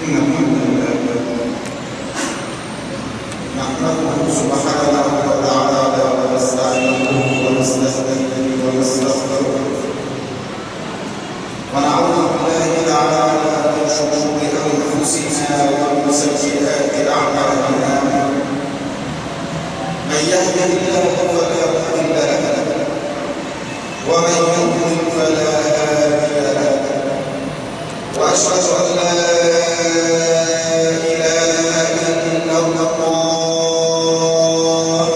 إن الحمد لله نحمده سبحانه وتعالى ونستعينه ونستهديه ونستغفره ونعوذ بالله تعالى من شرور أنفسنا ومن سيئات أعمالنا من يهده الله فلا مضل له ومن يضلل فلا هادي له وأشهد أن لا إله إلا الله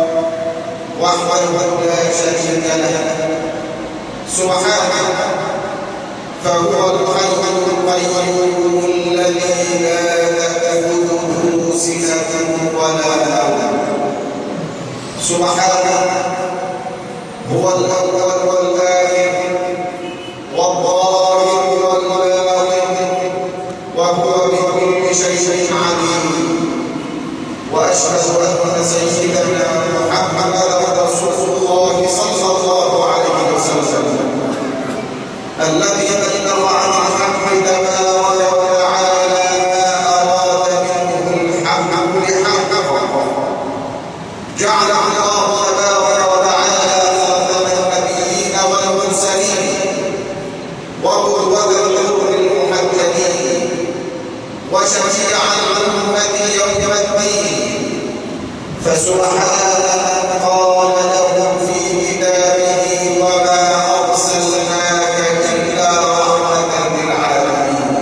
وحده لا شريك له سبحانه فهو الحي القيوم الذي لا تأخذه سنة ولا نوم سبحانه هو الأول والآخر والظاهر والباطن وهو بكل شيء عليم وأشهد أن سيدنا محمدا رسول الله صلى الله عليه وسلم الذي بلغ عن الحق تبارك وتعالى ما أراد منه الحق لحقه جعل الله تبارك وتعالى خاتم النبيين والمرسلين وقدوة الغر المحجلين وشفيع الأمة يوم الدين فسبحانه قال لهم في كتابه وما أرسلناك إلا رحمة للعالمين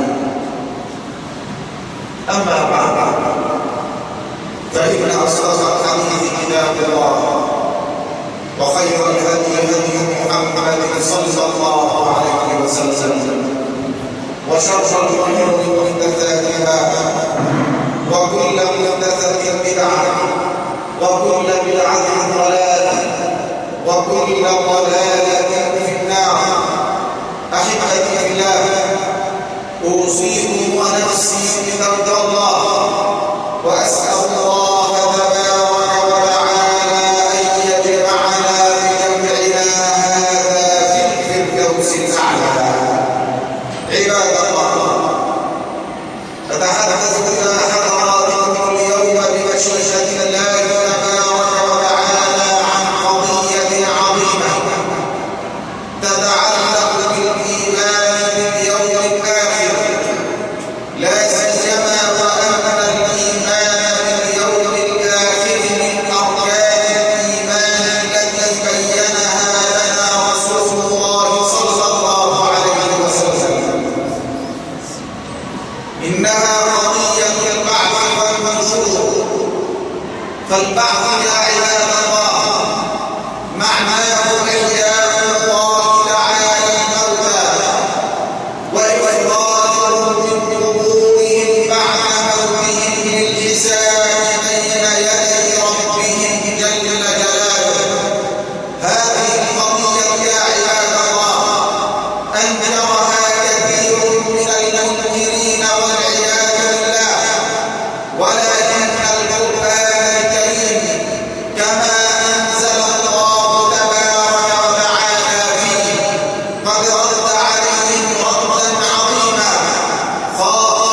أما بعد فإن أصدق الحديث كتاب الله وخير الهدي هدي محمد صلى الله عليه وسلم وشر الأمور محدثاتها وكل محدثة بدعة وكل بدعة ضلالة وكل ضلالة في النار أحبتي في الله أوصيكم ونفسي بتقوى الله وأسأل الله تبارك وتعالى أن يجمعنا بجمعنا هذا في الفردوس الأعلى عباد الله أتحدث إلى حضراتكم اليوم بمشيئة الله تبارك وتعالى عن قضية عظيمة تتعلق بالإيمان باليوم الآخر لا سيما وأن الإيمان باليوم الآخر من أركان الإيمان التي بينها لنا رسول الله صلى الله عليه وسلم إنها قضية البعث والنشور فالبعث يا عباد الله معناه إحياء الله تعالى الموتى وإخراجهم من قبورهم بعد موتهم للحساب بين يدي ربهم جل جلاله هذه القضية يا عباد الله أنكرها كثير من المنكرين والعياذ بالله ولكن القرآن الكريم كما أنزل الله تبارك وتعالى فيه قد رد عليهم ردا عظيما خاطبا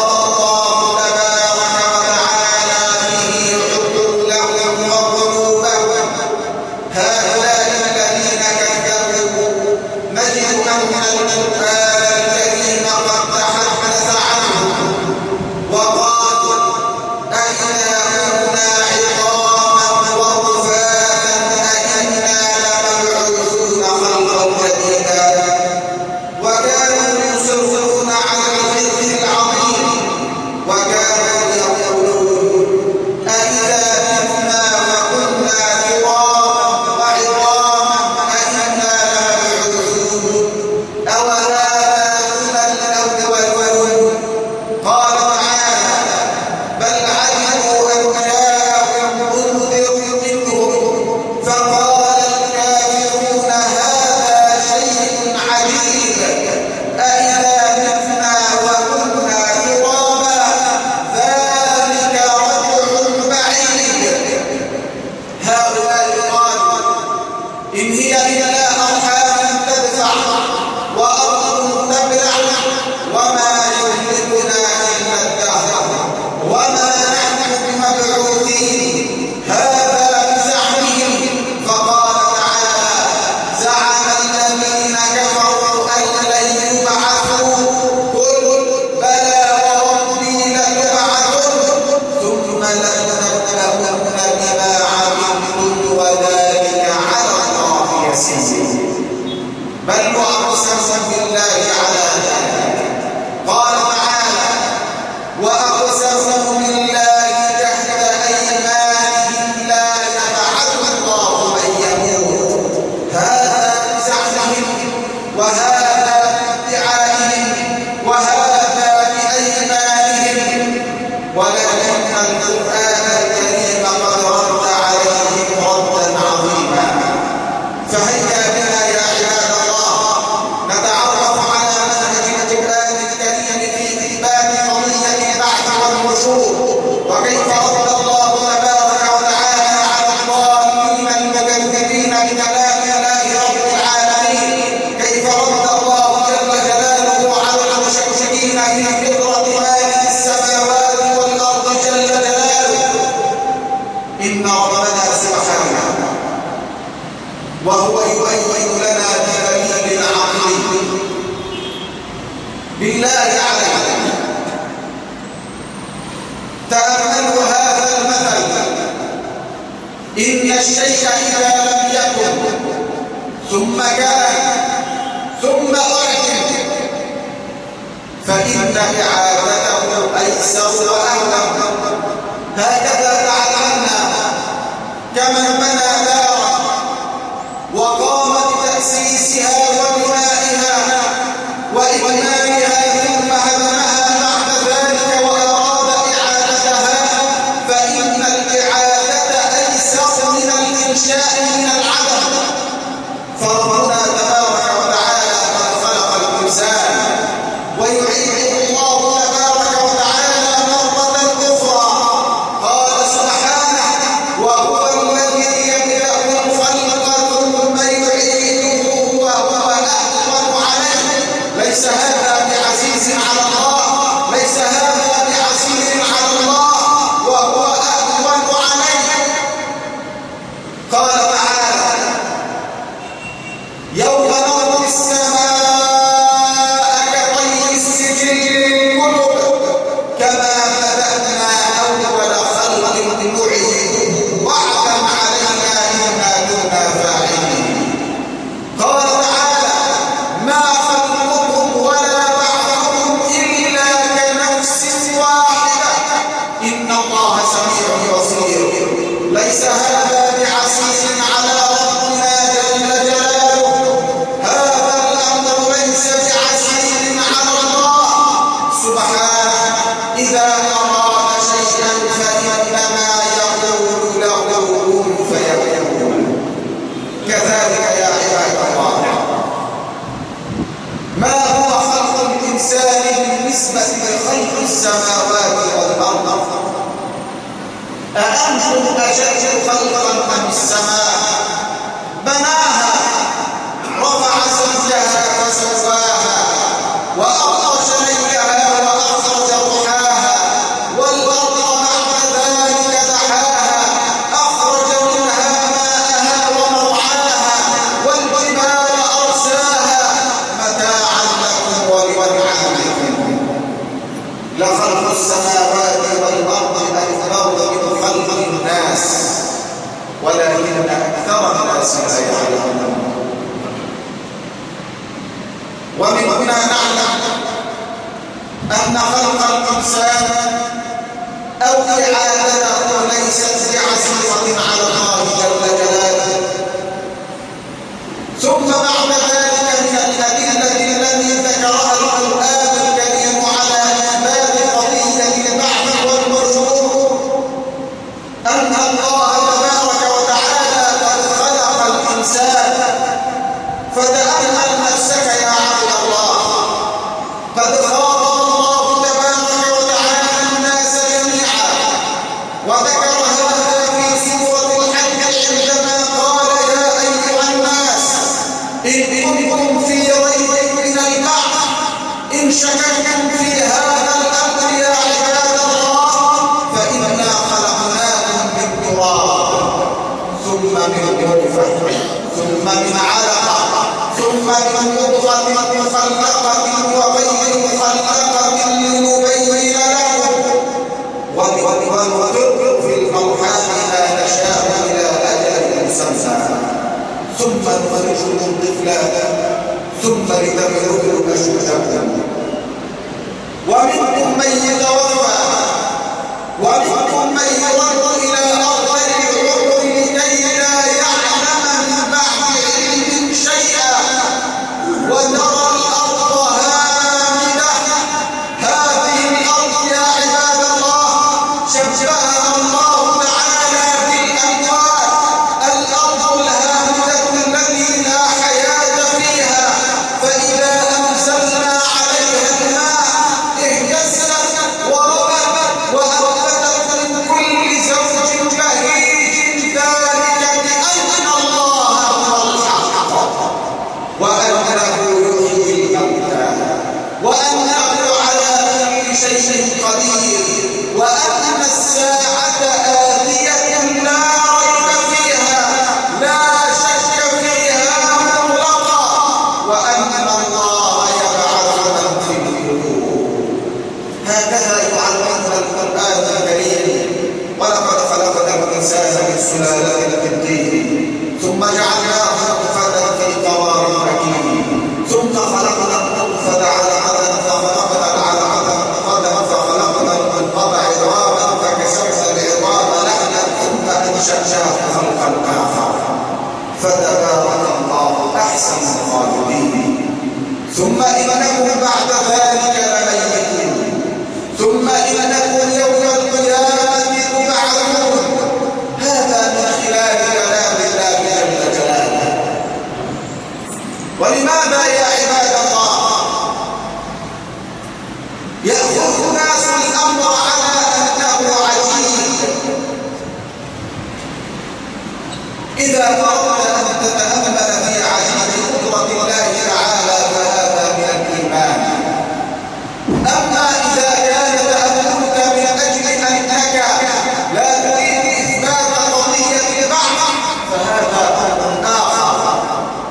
ولكن القرآن الكريم قد رد عليهم ردا عظيما. فهيا بنا يا عباد الله نتعرف على منهج القرآن الكريم في إثبات قضية البعث والنشور، وكيف رد الله تبارك وتعالى على الضالين المكذبين بكلام الله رب العالمين، كيف رد الله جل جلاله على المشككين في فطرة مالك السماوات والأرض جل جلاله. إن ربنا سبحانه وهو يبين لنا بدليل عقلي بالله علينا. تأملوا هذا المثل: إن الشيء إذا لم يكن ثم كان ثم أعلم فإن إعادته أيسر وأهون. هكذا تعلمنا كمن بنى دارا وقام بتأسيسها وبنائها وإكمالها ثم هدمها بعد ذلك وأراد إعادتها، فإن الإعادة أيسر من الإنشاء من العدم. فربنا تبارك وتعالى قد خلق الإنسان ويعيده الله تبارك وتعالى مرة أخرى. قال سبحانه: وهو الذي يبدأ الخلق ثم يعيده وهو أهون عليه. ليس هذا بعزيز على الله، ليس هذا بعزيز على الله، وهو أهون عليه. قال تعالى: يوم نطوي السماء كطي السجل للكتب كما بدأنا أول خلق نعيده وعدا علينا إنا كنا فاعلين. قال تعالى: ما خلقكم ولا بعثكم إلا كنفس واحدة إن الله سميع بصير. ليس هذا بعزيز على ربنا جل جلاله، هذا الأمر ليس بعزيز على الله سبحانه. إذا أراد شيئا فإنما يقول له كن فيكون. كذلك يا عباد الله، ما هو خلق الإنسان بالنسبة لخلق السماوات والأرض؟ أأنتم أشد خلقا أم السماء؟ بناها رفع زوجها فسواها وأغطش ليلها وأخرج ضحاها والأرض بعد ذلك دحاها أخرج منها ماءها ومرعاها والجبال أرساها متاعا لكم ولأنعامكم. لخلق السماوات والأرض أكبر من خلق الناس ولكن أكثر الناس لا يعلمون. ومن هنا نعلم أن خلق الإنسان أو إعادته ليست بعزيزة على الله جل جلاله. ثم بعد ذلك من الأدلة التي ذكرها القرآن الكريم على إثبات قضية البعث والنشور أن الله تبارك وتعالى قد خلق الإنسان. فتأمل نفسك يا عبد الله، قد خاطب الله تبارك وتعالى الناس جميعا، وذكر هذا في سورة الحج عندما قال: يا أيها الناس إن كنتم في ريب من البعث إن شككتم في هذا الأمر يا عباد الله فإنا خلقناكم من تراب ثم من نطفة ثم من علقة ثم من مضغة مخلقة وغير مخلقة لنبين لكم ونقر في الأرحام ما نشاء إلى أجل مسمى ثم نخرجكم طفلا ثم لتبلغوا أشدكم ومنكم من يتوفى ومنكم من يرد إلى أرض العمر لكي لا يعلم من بعد علم شيئا وترى الأرض هامدة. هذه الأرض يا عباد الله وأنه على كل شيء قدير، وأن الساعة آتية لا ريب فيها لا شك فيها مطلقا، وأن الله يبعث من في القبور. هكذا يعلمنا القرآن الكريم: ولقد خلقنا الإنسان من سلالة من طين ثم جعلناه نطفة في قرار مكين ثم خلقنا النطفة علقة فخلقنا العلقة مضغة فخلقنا المضغة عظاما فكسونا العظام لحما ثم أنشأناه خلقا آخر فتبارك الله أحسن الخالقين. ثم إنكم بعد ذلك لميتون ثم إنكم يوم القيامة تبعثون. هذا من خلال كلام الله جل جلاله. ولماذا يا عباد الله يأخذ الناس الأمر على أنه عجيب؟ إذا أردت أن تتأمل في عجيب قدرة الله تعالى فهذا من الإيمان. أما إذا كان تأملك من أجل أنك لا تريد إثبات قضية البعث فهذا أمر آخر.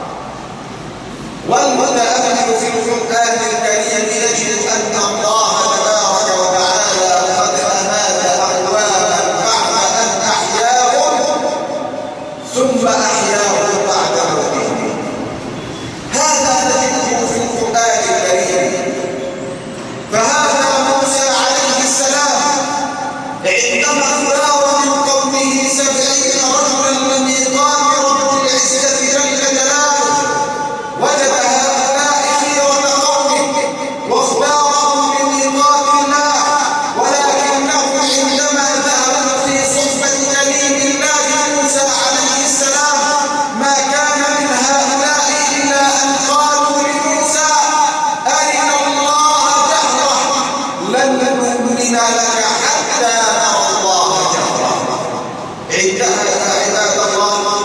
والمتأمل في القرآن الكريم يجد أن الله تبارك وتعالى قد أمات أقواما بعد أن أحياهم ثم أحياهم بعد موتهم. هذا نجده في القرآن الكريم. فهذا موسى عليه السلام عندما اختار من قومه 70 رجلا لميقات رب العزة جل جلاله وجد هؤلاء خيرة قومه واختارهم لميقات الله، ولكنه عندما ذهبوا في صحبة كليم الله موسى عليه السلام ما كان من هؤلاء إلا أن قالوا لموسى: أرنا الله جهرة لن نؤمن لك حتى نرى الله جهرة. عندها يا عباد الله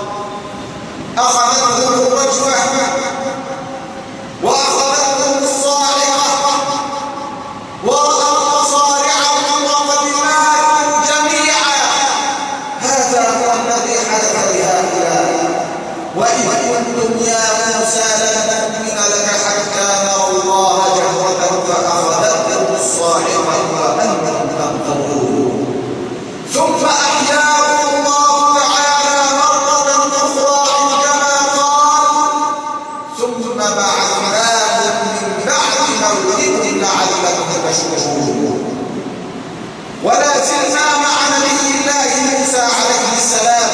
أخذتهم الرجفة وأخذتهم الصاعقة ورأوا مصارعهم وقد ماتوا جميعا. هذا هو الذي حدث لهؤلاء. وإذ قلتم يا موسى لن نؤمن لك حتى نرى الله جهرة فأخذتهم الصاعقة وأنتم تنظرون. ثم أحياهم الله تعالى مرة أخرى عندما قال: ثم بعثناهم من بعد موتهم لعلكم تشكرون. ولا زلنا مع نبي الله موسى عليه السلام.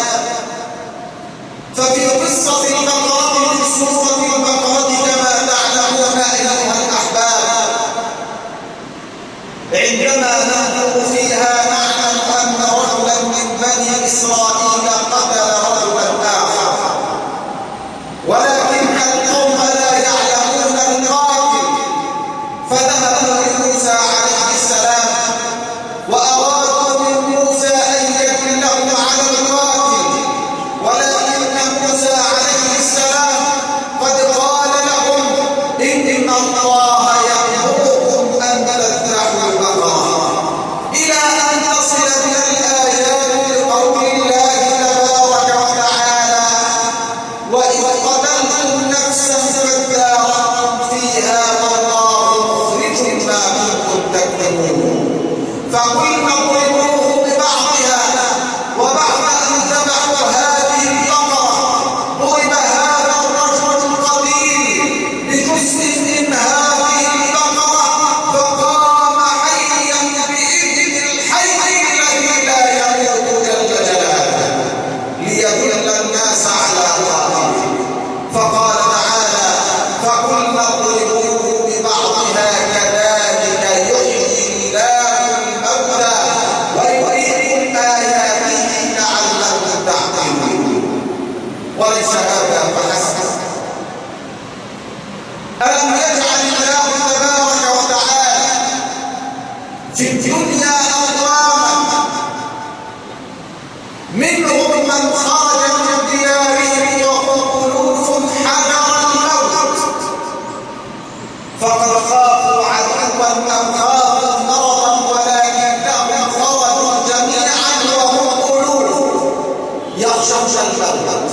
ففي قصة البقرة في سورة البقرة كما تعلمون أيها الأحباب عندما ننظر فيها نعلم أن رجلا من بني إسرائيل قتل رجلا آخر، ولكن القوم لا يعلمون القاتل، فذهبوا لموسى عليه السلام وأرادوا من موسى أن يدلهم على القاتل، ولكن موسى عليه السلام قد قال لهم: إن الله يأمركم أن تذبحوا البقرة، إلى أن تصل من الآيات لقول الله تبارك وتعالى: وإذ قتلتم نفسا فادارأتم فيها والله مخرج ما كنتم تكتمون. فقلنا اضربوه ببعضها، وبعد أن ذبحوا هذه البقرة ضرب هذا الرجل القتيل بجزء من هذه البقرة فقام حيا بإذن الحي الذي لا يموت جل جلاله ليدل الناس على قاتله. فقال تعالى: فقلنا اضربوه ببعضها كذلك يحيي الله الموتى ويريكم آياته لعلكم تعقلون. وليس هذا فحسب. ألم يجعل الله تبارك وتعالى في الدنيا أقواما منهم من خرج من ديارهم وهم ألوف حذر الموت، فقد خافوا عدوا أو خافوا مرضا ولكنهم خرجوا جميعا وهم ألوف يخشون الموت.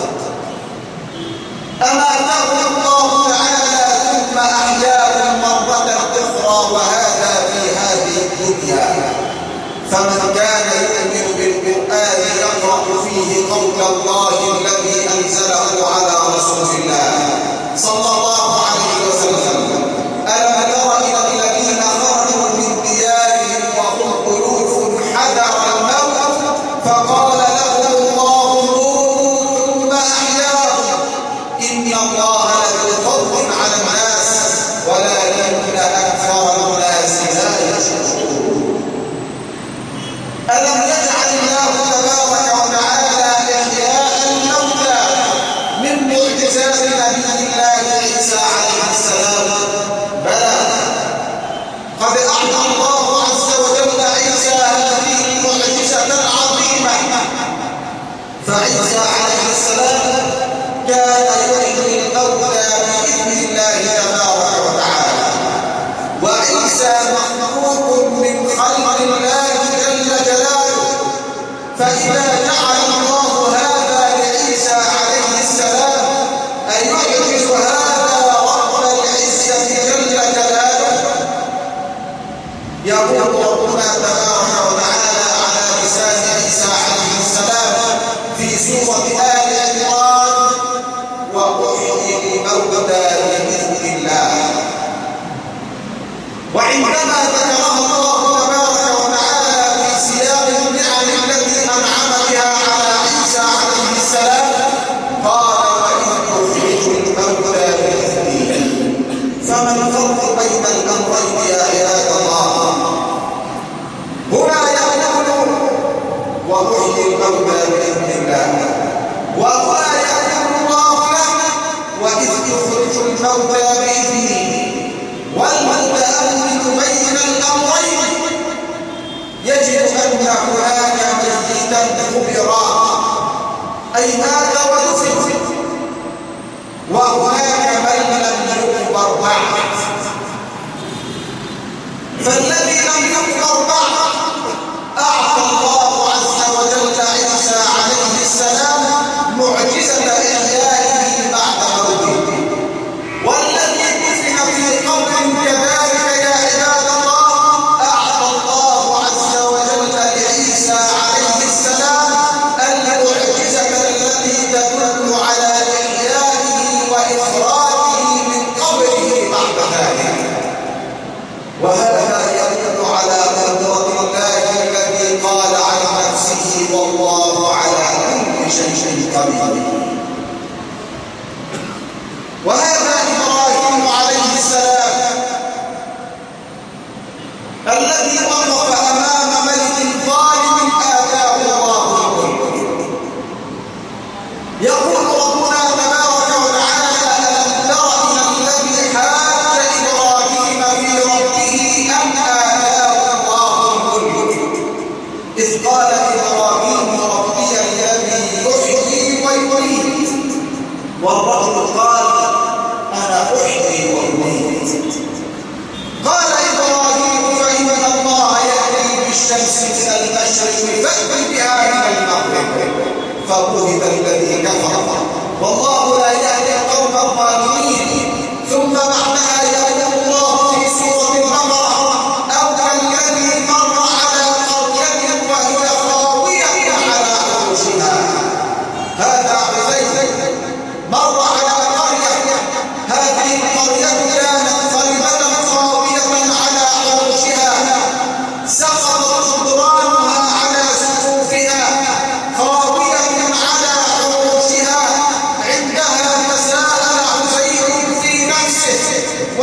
أماتهم الله تعالى ثم أحياهم مرة أخرى وهذا في هذه الدنيا. فمن كان يؤمن بالقرآن يقرأ فيه قول الله الذي أنزله على رسول الله صلى الله عليه وسلم: ألم تر إلى الذين خرجوا من ديارهم وهم ألوف حذر الموت فقال لهم الله موتوا ثم أحياهم إن الله لذو فضل على الناس ولكن أكثر الناس لا يشكرون. ألم يجعل الله تبارك وتعالى إحياء الموتى من معجزات نبي الله عيسى عليه السلام؟ بلى، قد أعطى الله عز وجل عيسى هذه المعجزة العظيمة. فعيسى عليه السلام كان يحيي الموتى بإذن الله تبارك وتعالى، وعيسى مخلوق من خلق الله جل جلاله. فإذا جعل الله هذا لعيسى عليه السلام أيعجز هذا رب العزة جل جلاله؟ يقول ربنا تبارك وتعالى على لسان عيسى عليه السلام في سورة آل عمران: وأحيي الموتى بإذن الله. وعندما ذكرها الله تبارك وتعالى في سياق النعم التي أنعم بها على عيسى عليه السلام قال: وإذ أخرج الموتى بإذني. فما الفرق بين الأمرين يا عباد الله؟ هنا يقول وأحيي الموتى بإذن الله، وهنا يقول الله له وإذ أخرج الموتى بإذني. والمتأمل بين الأمرين يجد أن هناك ميتا خبرا أي مات ودفن، وهناك من لم يخبر بعد. فالذي لم يخبر بعد أعطى الله عز وجل عيسى عليه السلام معجزة إحيائه بعد موته. والذي دفن في قبر كذلك يا عباد الله أعطى الله عز وجل لعيسى عليه السلام المعجزة التي تدل على إحيائه وإخراجه من قبره بعد ذلك. وهذا يدل على قدرة الله الذي قال عن نفسه: والله على كل شيء قدير. وهذا إبراهيم عليه السلام الذي وقف أمام ملك ظالم آتاه الله الملك. يقول ربنا تبارك وتعالى: ألم تر إلى الذي حاج إبراهيم في ربه أن آتاه الله الملك إذ قال إبراهيم: ربي الذي يحيي ويميت. والرجل قال: أنا أحيي وأميت. قال إبراهيم: فإن الله يأتي بالشمس من المشرق فأت بها من المغرب. فبهت الذي كفر والله لا يهدي القوم الظالمين. ثم بعدها يقول الله في سورة البقرة: أو كالذي مر على قرية وهي خاوية على عروشها. هذا عزيز مر على قرية، هذه القرية كانت خربة خاوية على عروشها، سقطت جدرانها على سقوفها، خاوية على عروشها. عندها تساءل عزيز في نفسه: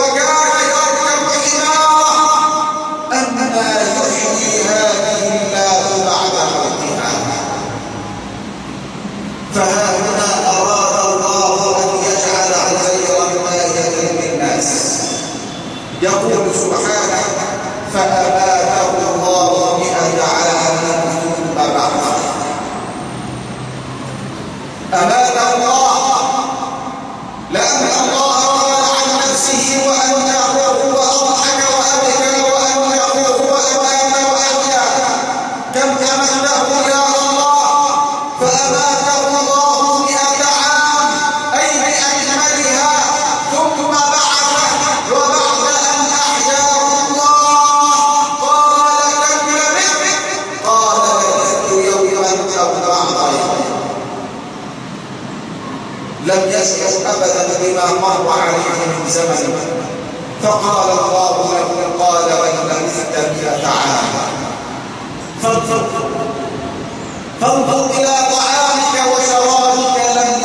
أبدا بما مر عليه من زمن. فقال الله له قال بل لبثت 100 عاما فانظر إلى طعامك وشرابك لم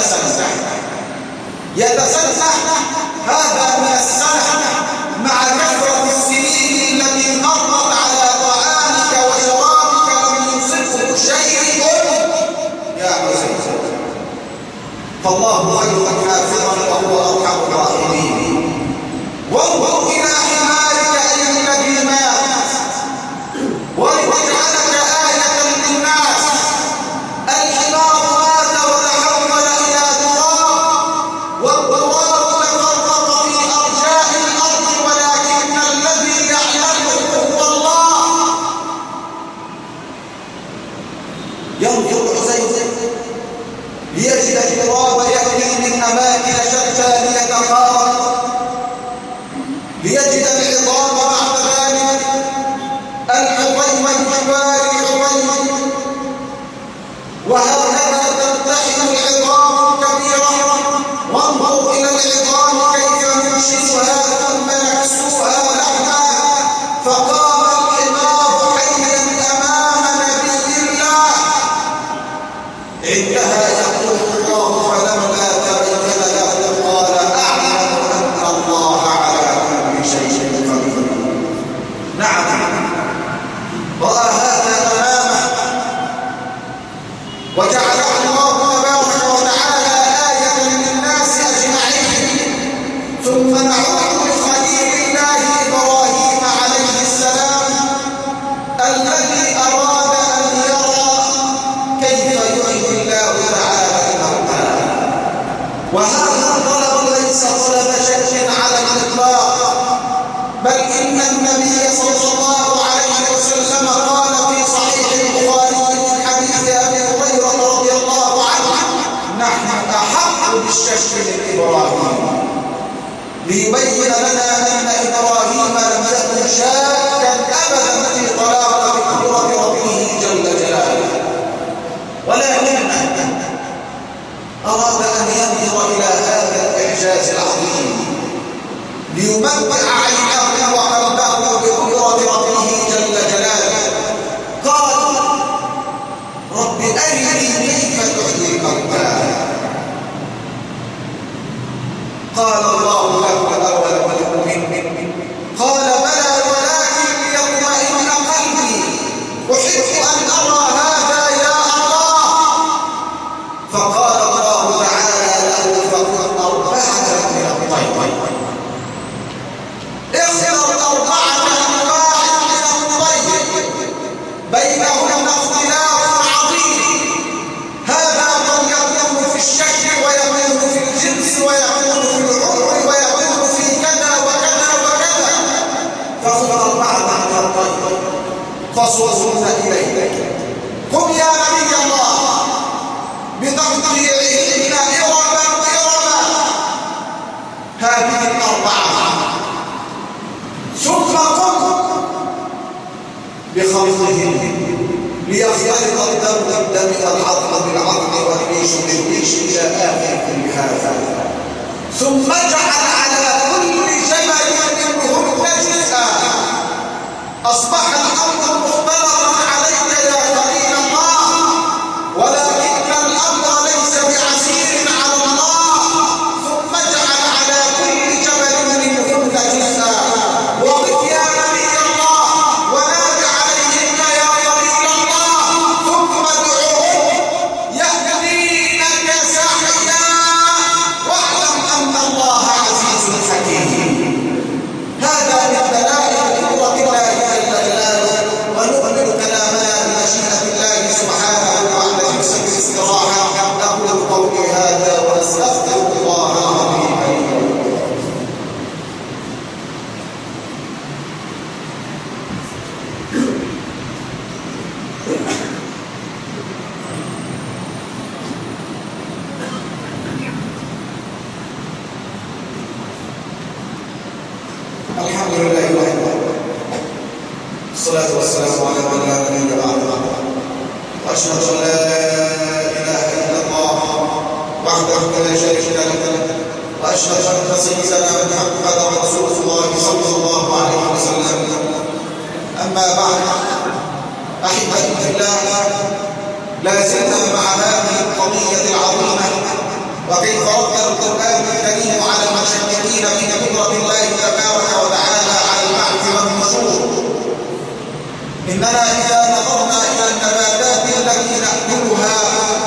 يتسنح هذا من السنة مع كثرة السنين التي مرت على طعامك وشرابك لم يصبه شيء يا حسين. فالله خير حافظا وهو أرحم الراحمين. وانظر إلى حمارك أي الذي مات ولتجعلك آية للناس. الحمار مات وتحول إلى تراب والتراب تفرق في أرجاء الأرض ولكن الذي يعلمه هو الله. ينظر حسين ليجد التراب يأتي من أماكن شتى ليتقارب، ليجد العظام بعد ذلك العظيم الجبال العظيم، وهكذا تلتحم العظام الكبيرة. وانظر إلى العظام كيف ننشزها ثم نكسوها لحما. فقام الحمار حيا أمام نبي الله عندها يقول الله فلما تبين له قال أعلم أن الله على كل شيء قدير. نعم رأى هذا أمامه وجعله الله تبارك وتعالى آية للناس أجمعين. ثم نعود لخليل الله إبراهيم عليه السلام الذي أراد أن يرى كيف يحيي الله تعالى الموتى. وهذا الطلب ليس طلب شك على الإطلاق، بل إن النبي صلى الله عليه وسلم قال في صحيح البخاري من حديث أبي هريرة رضي الله عنه نحن أحق بالشك من إبراهيم، ليبين لنا أن إبراهيم لم يكن شاكا أبدا في طلاقة قدرة ربه جل جلاله، ولكن أراد أن ينظر إلى هذا الإعجاز العظيم ليمتع عينه وقلبه بقدرة ربه جل جلاله. قال رب أرني كيف تحيي الموتى. قال الله له أولم تؤمن؟ قال بلى ولكن ليطمئن قلبي أحب أن أرى هذا يا الله. فقال الله تعالى له فكن 4 من الطير، اختر 4 أنواع من الطير بينهن اختلاف عظيم. هذا قد يكون في الشكل ويكون في الجنس ويكون في العمر ويكون في كذا وكذا وكذا. فاختر 4 من الطير فصرهن إليك. قم يا نبي الله بتقطيعهن إرما هذه 4، ثم قم بخلطهن ليختلط الدم بالدم والعظم بالعظم والريش بالريش إلى آخر كل هذا. ثم اجعل على كل جبل منهن جزءا. أصبح الأمر مختلطا عليك يا خليل الله، ولكن الأمر ليس بعسير على الله. ثم اجعل على كل جبل منهن جزءا. وقف يا نبي الله ونادى عليهن يا خليل الله، ثم ادعوهم يهدينك سعيا واعلم أن الله عزيز حكيم. هذا من دلائل قدرة الله جل جلاله. ونؤمن كلامنا بمشيئة الله سبحانه وعلى جسد الاستراحة. أقول قولي هذا وأستغفر الله العظيم لي ولكم. الحمد لله وحده، الصلاة والسلام على من لا نبي بعده، وأشهد أن لا إله إلا الله وحده لا شريك له وأشهد أن سيدنا محمدا رسول الله صلى الله عليه وسلم. أما بعد، أحبتي في الله، لا زلنا مع هذه القضية العظيمة وكيف رد القرآن الكريم على المشككين في قدرة الله تبارك وتعالى على البعث والنشور. إننا إذا نظرنا إلى النباتات التي نأكلها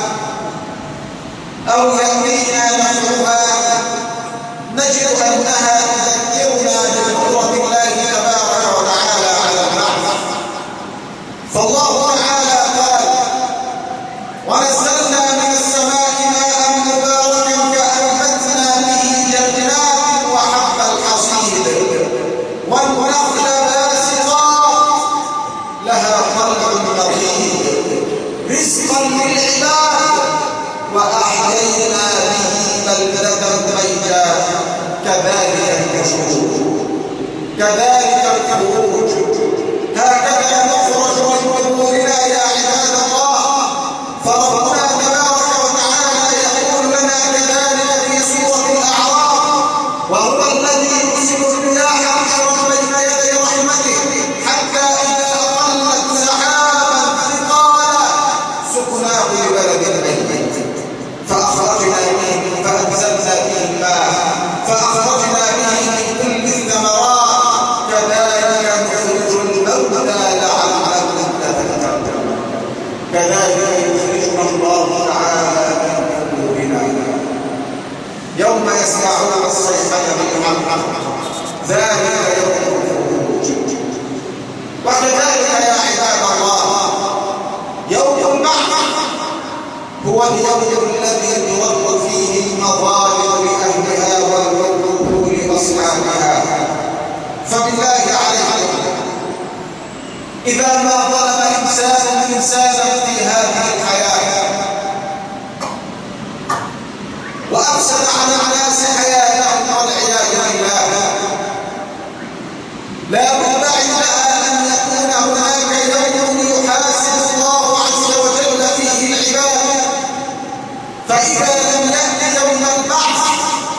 أو يأتينا نفعها نجد أنها تذكرنا بقدرة الله تبارك وتعالى على البعث. فالله تعالى قال: ونزلنا من السماء ماء مباركا فأنبتنا به جنات وحب الحصيد والنخل باسقات لها طلع نضيد رزقا للعباد وأحيينا به بلدة ميتا كذلك النشور كذلك الخروج. هكذا نخرج من قبورنا يا عباد الله. فربنا تبارك وتعالى يقول لنا كذلك في سورة الأعراف: وهو الذي يرسل الرياح بشرا بين يدي رحمته حتى إذا أقلت سحابا ثقالا سقناه لبلد ميت فأخرجنا به فأنزلنا به الماء فأخرجنا به من كل الثمرات كذلك نخرج الموتى لعلكم تذكرون. كذلك يخرجنا الله تعالى من قبورنا يوم يسمعون الصيحة بالحق ذلك يوم الخروج. وكذلك يا عباد الله يوم البعث هو اليوم الذي ترد فيه المظالم لأهلها والوقوف لأصحابها. فبالله عليكم، إذا ما ظلم إنسان إنسانا في هذه الحياة وأفسد على الناس حياتهم والعياذ بالله، لا بد عندها أن يكون هناك يوم يحاسب الله عز وجل فيه العباد. فإذا لم يأتي يوم البعث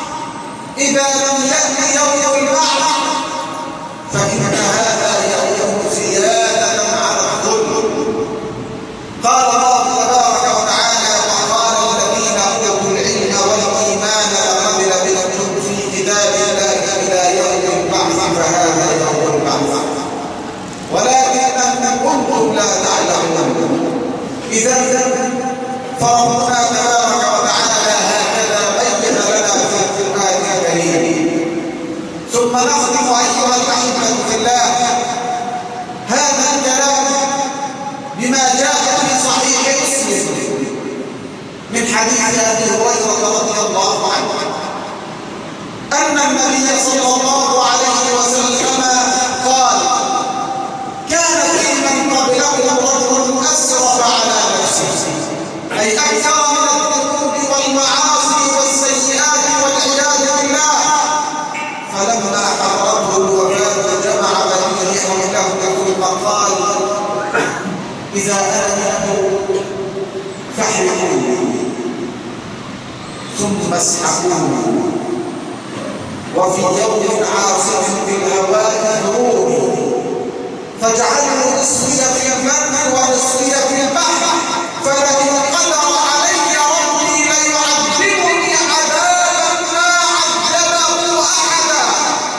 فإن هذا يوم زيادة على الظلم. قال الله تبارك وتعالى: وقال الذين أوتوا العلم والإيمان لقد لبثتم في كتاب الله إلى يوم البعث فهذا يوم البعث ولكنكم كنتم لا تعلمون. إذا فربنا تبارك وتعالى هكذا بين لنا في القرآن الكريم. ثم نختم أيها الأحبة في الله هذا الكلام بما جاء في صحيح مسلم من حديث أبي هريرة رضي الله عنه أن النبي صلى الله عليه وسلم قال: كان في من قبلكم رجل أسرف على نفسه، أي أكثر من الذنوب والمعاصي والسيئات والعياذ بالله، فلما حضرته الوفاة جمع بنيه حوله ثم قال: إذا أنا مت فاحرقوني ثم اسحقوني، وفي يوم عاصف بالهواء ذروني فاجعلوا نصفي في البر ونصفي في البحر، فلئن قدر علي ربي ليعذبني عذابا ما عذبه أحدا.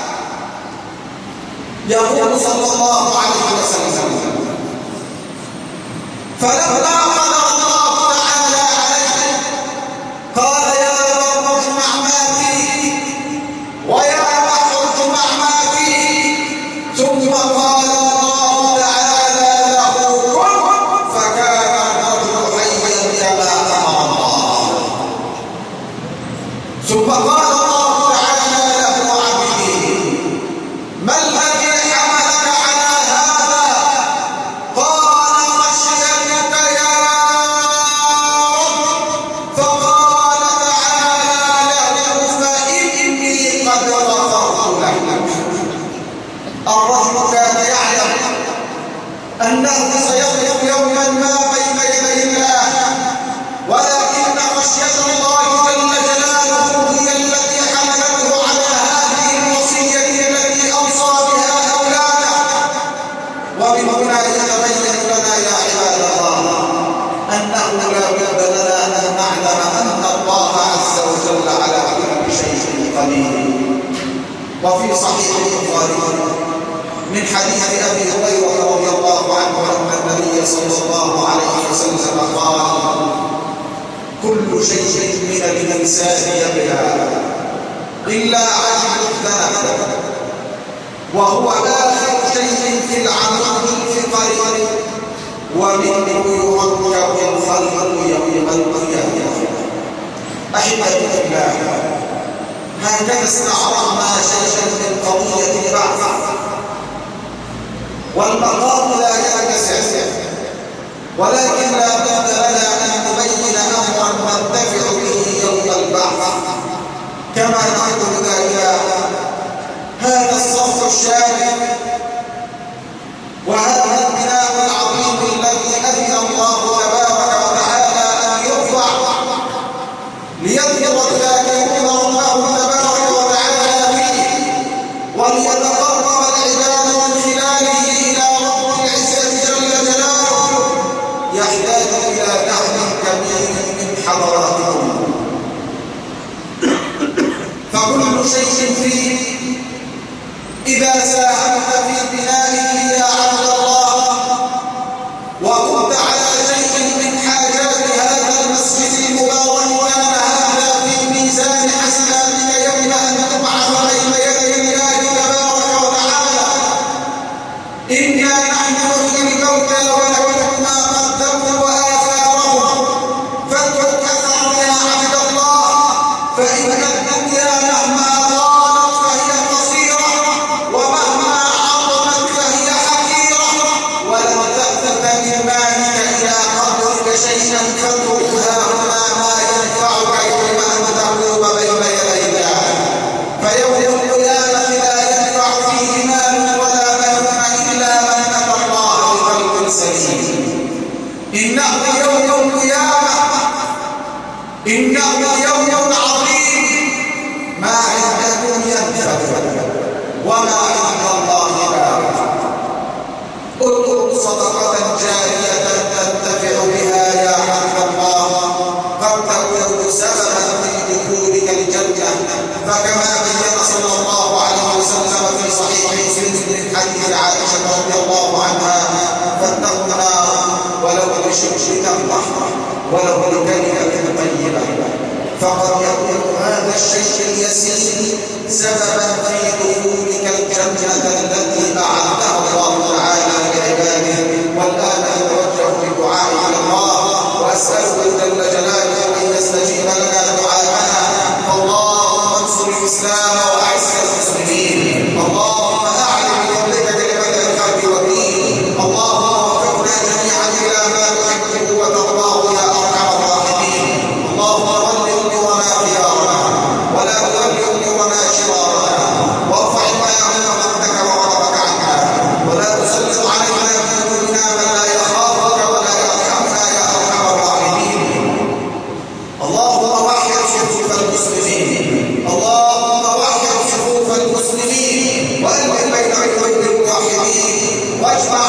يقول صلى الله عليه وسلم: فلما قدر الله تعالى عليه قال: يا رب اجمع ما فيه ويا بحر اجمع ما فيه. ثم قال الله تعالى له: كن، فكان الرجل حيا كما امر الله. ثم قال الله تعالى له: عبدي ما الذي حملك على هذا؟ قال: خشيتك يا رب. فقال تعالى له: فإني قد غفرت لك. الرجل كان يعلم أنه سيقف يوما ما بين يدي الله، ولكن خشية الله جل ومن هنا يتبين لنا يا عباد الله أنه لا بد لنا أن نعلم أن الله عز وجل على كل شيء قدير. وفي صحيح البخاري من حديث أبي هريرة رضي الله عنه أن النبي صلى الله عليه وسلم قال: كل شيء من الإنسان يبلى إلا عجل الذنب، وهو آخر شيء في العمود الفقري، ومنه يركب الخلق يوم القيامة. أحبتي في الله، هكذا استعرضنا شيئا من قضية البعث، والمقام لا ينتسع، ولكن لا بد لنا أن نبين أمرا ننتفع به يوم البعث. كما نقول ذلك هذا الصف الشامل وهذا البناء العظيم الذي أذن الله تبارك وتعالى أن يرفع ليذكر الذاكرون ربهم تبارك وتعالى فيه، وليتقرب العباد من خلاله إلى رب العزة جل جلاله، يحتاج إلى دعم كبير من حضراتكم. فكل شيء فيه إذا ساهمت في بنائه يا عبد الله وكنت على شيء من حاجات هذا المسجد المبارك، كان هذا في ميزان حسناتك يوم أن تبعث بين يدي الله تبارك وتعالى. إنا نحن نحيي الموتى ونعلم ما قدموا وآثارهم، فاترك أثرهم يا عبد الله، فإن الدنيا مهما طالت فهي قصيرة، ومهما عظمت فهي حقيرة، ولن تأتك من مالك إلى قبرك شيئا فاتركها هنا ما ينفعك يوم أن تقوم بين يدي الله. فيوم القيامة لا ينفع فيه مال ولا بنون إلا من أتى الله بقلب سليم. إنه يوم القيامة، إنه يوم عظيم، ما عندكم ينفد وما عند الله باق. اطلب صدقة جارية تنتفع بها يا عبد الله، قد تكون سببا في دخولك الجنة. فكما بين صلى الله عليه وسلم في صحيح مسلم من حديث عائشة رضي الله عنها: فاتقوا النار ولو بشق تمرة ولو بكلمة طيبة. فقد يكون هذا الشيء اليسير سببا في دخولك الجنة التي أعدها الله تعالى لعباده. والآن أتوجه بدعاء إلى الله وأسأله جل جلاله أن يستجيب لنا دعاءنا. اللهم انصر الإسلام وأعز المسلمين، اللهم أعلِ بفضلك كلمة الخير والدين، اللهم وفقنا جميعا إلى ما تحبه وترضاه يا أرحم الراحمين. اللهم ول أمورنا خيارنا ولا تول أمورنا شرارنا، وارفع اللهم ربك وغضبك عنا، ولا تسلط علينا بذنوبنا من لا يخافك ولا يرحمنا يا أرحم الراحمين. اللهم وحد صفوف المسلمين، اللهم وحد صفوف المسلمين، وألف بين قلوب الموحدين، واجمع